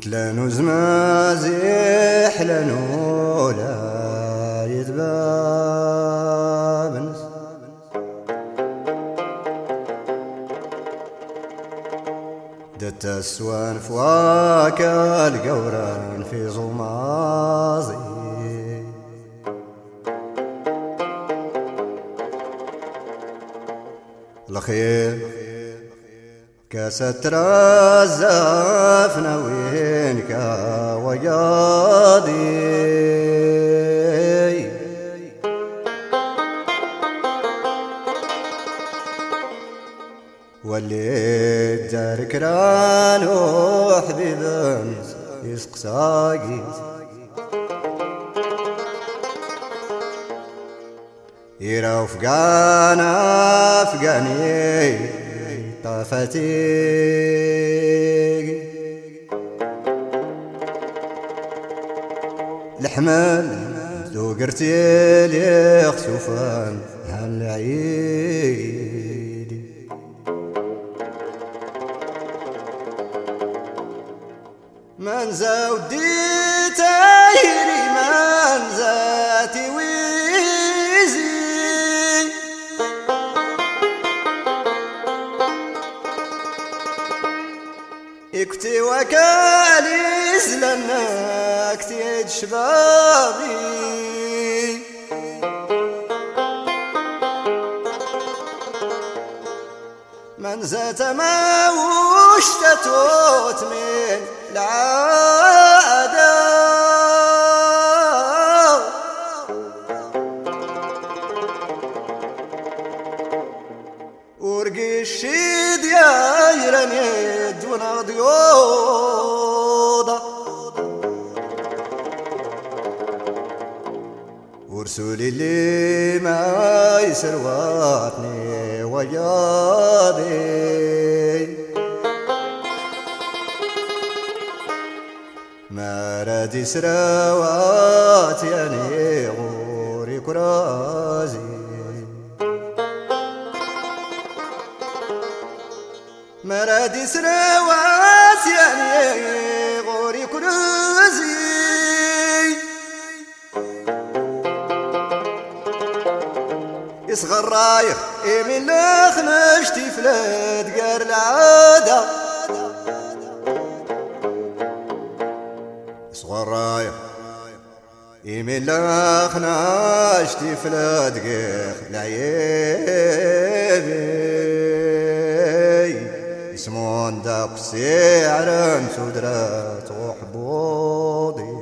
نتلانو زمازيح لانو لا يتبابنس دت السوان فواك القوران في ظمازي الخير كاست رزافنا وينك وياضي واللي دارك رانو حبيبا يسقساقي يراو فقانا فقاني طافتي الحمل ذو قرتي لي خسوفان هالعيد من زودي تايري من زاتي ويزي اكتي وكاليز لانك تيج شبابي من زات ما وش تتوت من العادة ورقي الشيد يا يرن يد وناضيوضة ورسولي اللي ما يسرواتني وياضي ما رادي سروات يعني غوري كرازي ما رادي سروات يعني غوري كرازي يصغر رايح من لخنشتي فلاد قار العادة يصغر رايح من لخنشتي فلاد قار العيبي يسمون داق سعرا سدرات وحبوضي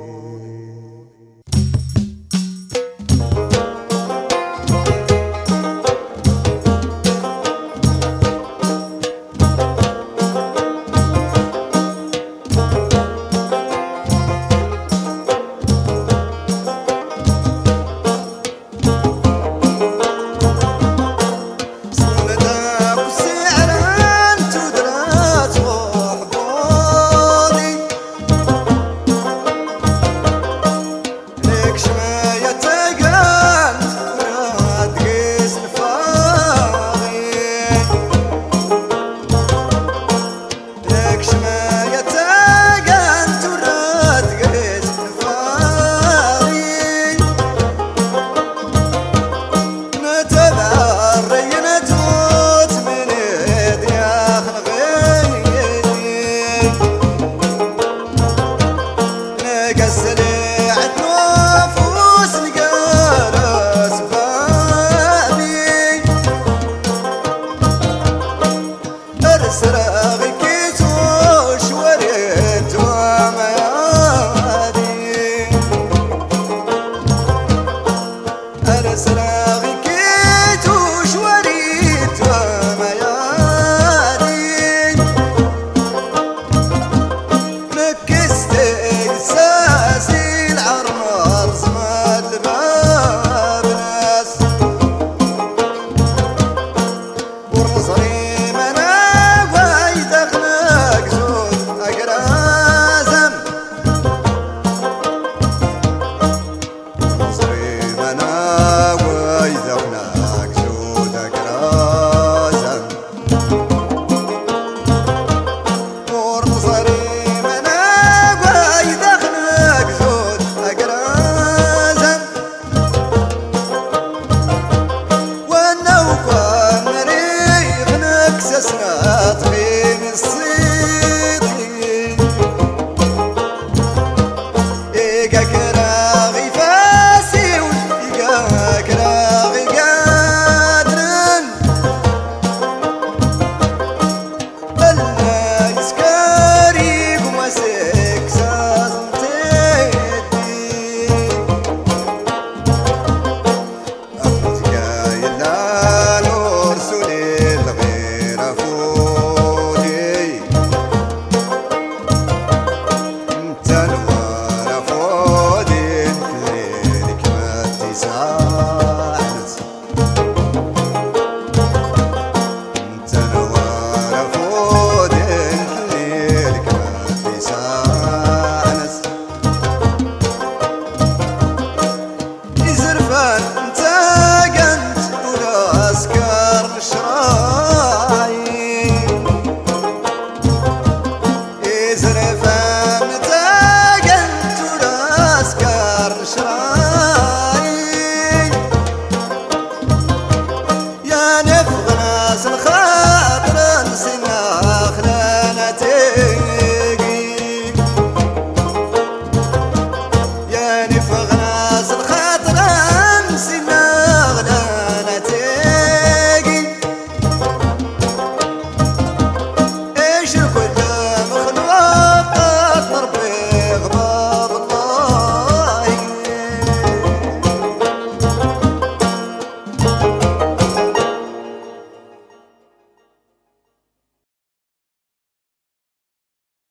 راس الخيل